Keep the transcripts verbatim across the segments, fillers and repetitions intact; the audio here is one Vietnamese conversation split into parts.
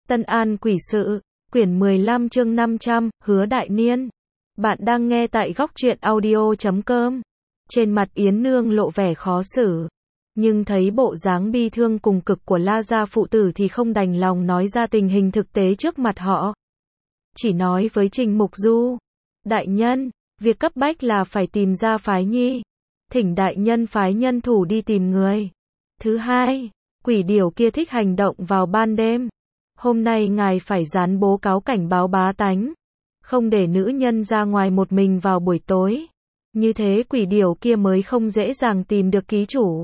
Tân An Quỷ Sự, quyển mười lăm chương năm trăm, Hứa Đại Niên. Bạn đang nghe tại góc truyện audio chấm com. Trên mặt Yến Nương lộ vẻ khó xử, nhưng thấy bộ dáng bi thương cùng cực của La gia phụ tử thì không đành lòng nói ra tình hình thực tế trước mặt họ. Chỉ nói với Trình Mục Du, đại nhân, việc cấp bách là phải tìm ra phái nhi. Thỉnh đại nhân phái nhân thủ đi tìm người. Thứ hai, quỷ điểu kia thích hành động vào ban đêm. Hôm nay ngài phải dán bố cáo cảnh báo bá tánh, không để nữ nhân ra ngoài một mình vào buổi tối. Như thế quỷ điểu kia mới không dễ dàng tìm được ký chủ.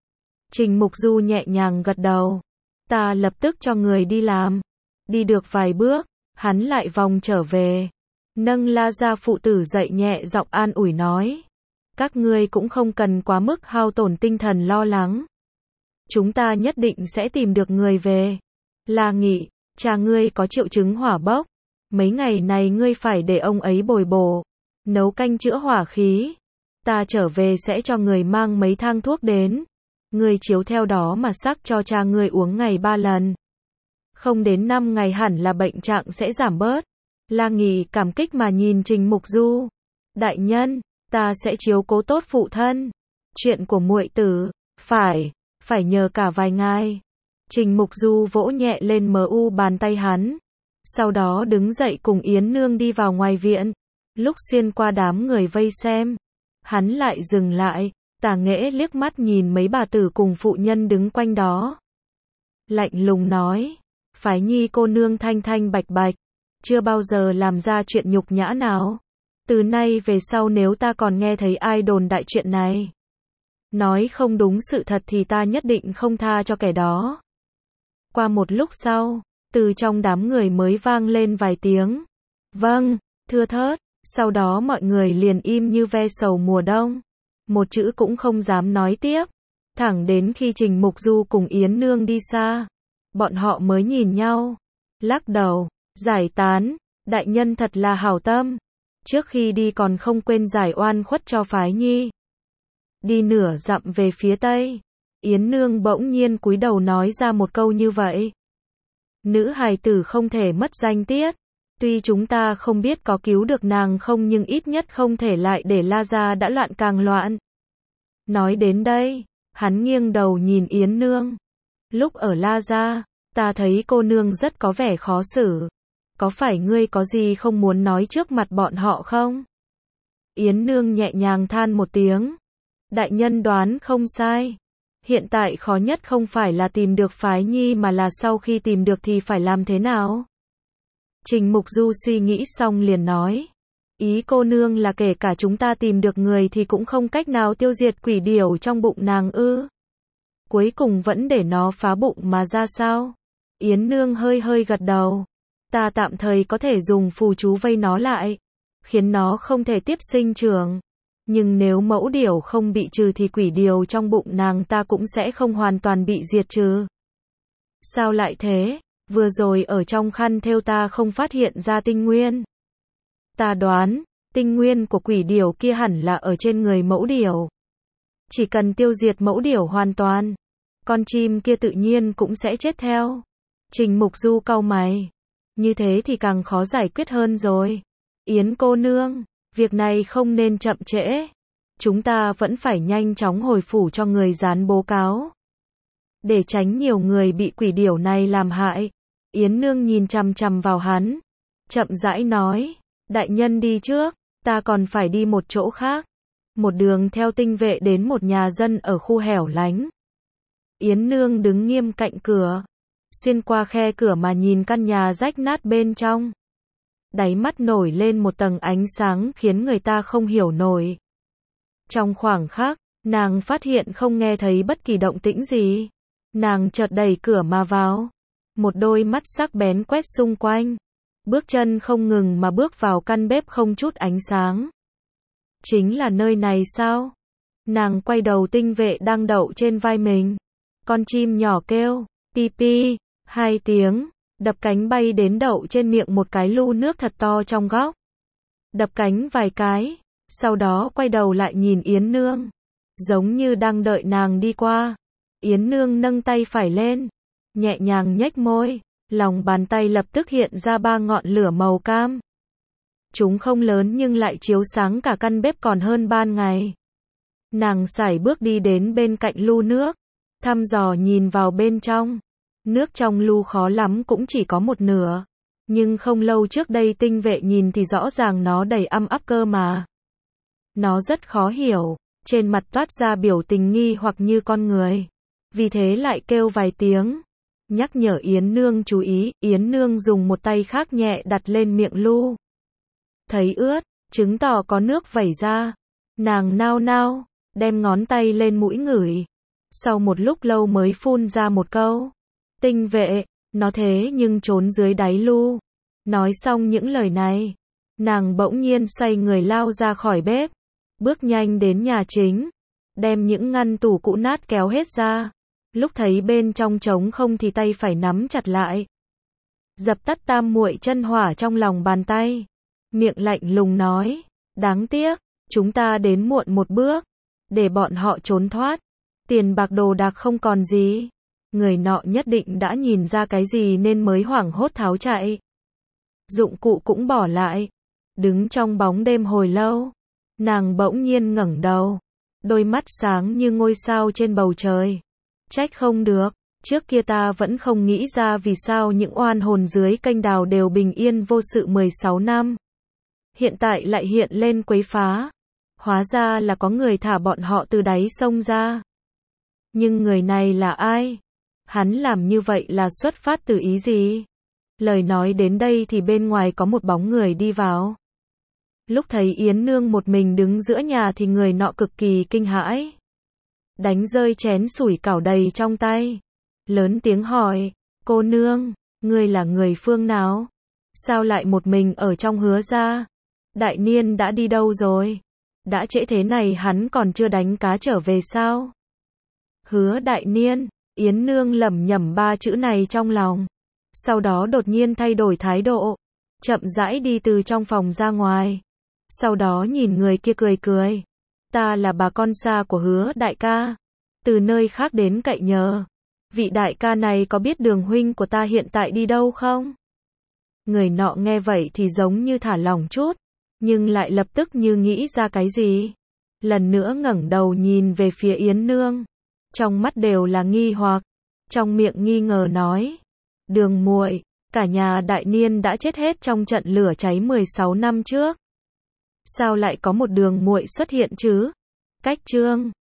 Trình Mục Du nhẹ nhàng gật đầu. Ta lập tức cho người đi làm. Đi được vài bước, hắn lại vòng trở về. Nâng La gia phụ tử dậy nhẹ giọng an ủi nói. Các ngươi cũng không cần quá mức hao tổn tinh thần lo lắng. Chúng ta nhất định sẽ tìm được người về. La Nghị, cha ngươi có triệu chứng hỏa bốc. Mấy ngày này ngươi phải để ông ấy bồi bổ, nấu canh chữa hỏa khí. Ta trở về sẽ cho người mang mấy thang thuốc đến. Ngươi chiếu theo đó mà sắc cho cha ngươi uống ngày ba lần. Không đến năm ngày hẳn là bệnh trạng sẽ giảm bớt. La Nghị cảm kích mà nhìn Trình Mục Du. Đại nhân, ta sẽ chiếu cố tốt phụ thân. Chuyện của muội tử, phải, phải nhờ cả vài ngài. Trình Mục Du vỗ nhẹ lên mờ u bàn tay hắn. Sau đó đứng dậy cùng Yến Nương đi vào ngoài viện. Lúc xuyên qua đám người vây xem, hắn lại dừng lại, tà nghễ liếc mắt nhìn mấy bà tử cùng phụ nhân đứng quanh đó. Lạnh lùng nói, phái nhi cô nương thanh thanh bạch bạch, chưa bao giờ làm ra chuyện nhục nhã nào. Từ nay về sau nếu ta còn nghe thấy ai đồn đại chuyện này, nói không đúng sự thật thì ta nhất định không tha cho kẻ đó. Qua một lúc sau, từ trong đám người mới vang lên vài tiếng. Vâng, thưa thớt, sau đó mọi người liền im như ve sầu mùa đông. Một chữ cũng không dám nói tiếp. Thẳng đến khi Trình Mục Du cùng Yến Nương đi xa, bọn họ mới nhìn nhau, lắc đầu, giải tán, đại nhân thật là hảo tâm. Trước khi đi còn không quên giải oan khuất cho phái nhi. Đi nửa dặm về phía tây, Yến Nương bỗng nhiên cúi đầu nói ra một câu như vậy. Nữ hài tử không thể mất danh tiết. Tuy chúng ta không biết có cứu được nàng không nhưng ít nhất không thể lại để La gia đã loạn càng loạn. Nói đến đây, hắn nghiêng đầu nhìn Yến Nương. Lúc ở La gia, ta thấy cô nương rất có vẻ khó xử. Có phải ngươi có gì không muốn nói trước mặt bọn họ không? Yến Nương nhẹ nhàng than một tiếng. Đại nhân đoán không sai. Hiện tại khó nhất không phải là tìm được phái nhi mà là sau khi tìm được thì phải làm thế nào? Trình Mục Du suy nghĩ xong liền nói. Ý cô nương là kể cả chúng ta tìm được người thì cũng không cách nào tiêu diệt quỷ điểu trong bụng nàng ư? Cuối cùng vẫn để nó phá bụng mà ra sao? Yến Nương hơi hơi gật đầu. Ta tạm thời có thể dùng phù chú vây nó lại, khiến nó không thể tiếp sinh trưởng. Nhưng nếu mẫu điểu không bị trừ thì quỷ điểu trong bụng nàng ta cũng sẽ không hoàn toàn bị diệt trừ. Sao lại thế? Vừa rồi ở trong khăn thêu ta không phát hiện ra tinh nguyên. Ta đoán, tinh nguyên của quỷ điểu kia hẳn là ở trên người mẫu điểu. Chỉ cần tiêu diệt mẫu điểu hoàn toàn, con chim kia tự nhiên cũng sẽ chết theo. Trình Mục Du cau mày. Như thế thì càng khó giải quyết hơn rồi. Yến cô nương, việc này không nên chậm trễ. Chúng ta vẫn phải nhanh chóng hồi phủ cho người dán bố cáo. Để tránh nhiều người bị quỷ điểu này làm hại. Yến Nương nhìn chằm chằm vào hắn. Chậm rãi nói. Đại nhân đi trước, ta còn phải đi một chỗ khác. Một đường theo tinh vệ đến một nhà dân ở khu hẻo lánh. Yến Nương đứng nghiêm cạnh cửa. Xuyên qua khe cửa mà nhìn căn nhà rách nát bên trong. Đáy mắt nổi lên một tầng ánh sáng khiến người ta không hiểu nổi. Trong khoảng khắc, nàng phát hiện không nghe thấy bất kỳ động tĩnh gì. Nàng chợt đẩy cửa mà vào. Một đôi mắt sắc bén quét xung quanh. Bước chân không ngừng mà bước vào căn bếp không chút ánh sáng. Chính là nơi này sao? Nàng quay đầu tinh vệ đang đậu trên vai mình. Con chim nhỏ kêu, pi pi, hai tiếng, đập cánh bay đến đậu trên miệng một cái lu nước thật to trong góc. Đập cánh vài cái, sau đó quay đầu lại nhìn Yến Nương. Giống như đang đợi nàng đi qua. Yến Nương nâng tay phải lên, nhẹ nhàng nhếch môi, Lòng bàn tay lập tức hiện ra ba ngọn lửa màu cam. Chúng không lớn nhưng lại chiếu sáng cả căn bếp còn hơn ban ngày. Nàng sải bước đi đến bên cạnh lu nước, thăm dò nhìn vào bên trong. Nước trong lu khó lắm cũng chỉ có một nửa. Nhưng không lâu trước đây tinh vệ nhìn thì rõ ràng nó đầy âm ắp cơ mà. Nó rất khó hiểu, trên mặt toát ra biểu tình nghi hoặc như con người. Vì thế lại kêu vài tiếng, nhắc nhở Yến Nương chú ý. Yến Nương dùng một tay khác nhẹ đặt lên miệng lu. Thấy ướt, chứng tỏ có nước vẩy ra. Nàng nao nao, đem ngón tay lên mũi ngửi. Sau một lúc lâu mới phun ra một câu. Tinh vệ, nó thế nhưng trốn dưới đáy lu. Nói xong những lời này, nàng bỗng nhiên xoay người lao ra khỏi bếp. Bước nhanh đến nhà chính, đem những ngăn tủ cũ nát kéo hết ra. Lúc thấy bên trong trống không thì tay phải nắm chặt lại. Dập tắt tam muội chân hỏa trong lòng bàn tay. Miệng lạnh lùng nói, đáng tiếc, chúng ta đến muộn một bước, để bọn họ trốn thoát. Tiền bạc đồ đạc không còn gì. Người nọ nhất định đã nhìn ra cái gì nên mới hoảng hốt tháo chạy. Dụng cụ cũng bỏ lại. Đứng trong bóng đêm hồi lâu, nàng bỗng nhiên ngẩng đầu. Đôi mắt sáng như ngôi sao trên bầu trời. Trách không được, trước kia ta vẫn không nghĩ ra vì sao những oan hồn dưới kênh đào đều bình yên vô sự mười sáu năm. Hiện tại lại hiện lên quấy phá. Hóa ra là có người thả bọn họ từ đáy sông ra. Nhưng người này là ai? Hắn làm như vậy là xuất phát từ ý gì? Lời nói đến đây thì bên ngoài có một bóng người đi vào. Lúc thấy Yến Nương một mình đứng giữa nhà thì người nọ cực kỳ kinh hãi. Đánh rơi chén sủi cảo đầy trong tay. Lớn tiếng hỏi, cô nương, ngươi là người phương nào? Sao lại một mình ở trong Hứa gia? Đại Niên đã đi đâu rồi? Đã trễ thế này hắn còn chưa đánh cá trở về sao? Hứa Đại Niên, Yến Nương lẩm nhẩm ba chữ này trong lòng. Sau đó đột nhiên thay đổi thái độ, chậm rãi đi từ trong phòng ra ngoài. Sau đó nhìn người kia cười cười. Ta là bà con xa của Hứa đại ca, từ nơi khác đến cậy nhờ. Vị đại ca này có biết Đường huynh của ta hiện tại đi đâu không? Người nọ nghe vậy thì giống như thả lỏng chút, nhưng lại lập tức như nghĩ ra cái gì. Lần nữa ngẩng đầu nhìn về phía Yến Nương, trong mắt đều là nghi hoặc, trong miệng nghi ngờ nói, Đường muội, cả nhà Đại Niên đã chết hết trong trận lửa cháy mười sáu năm trước. Sao lại có một Đường muội xuất hiện chứ? Cách chương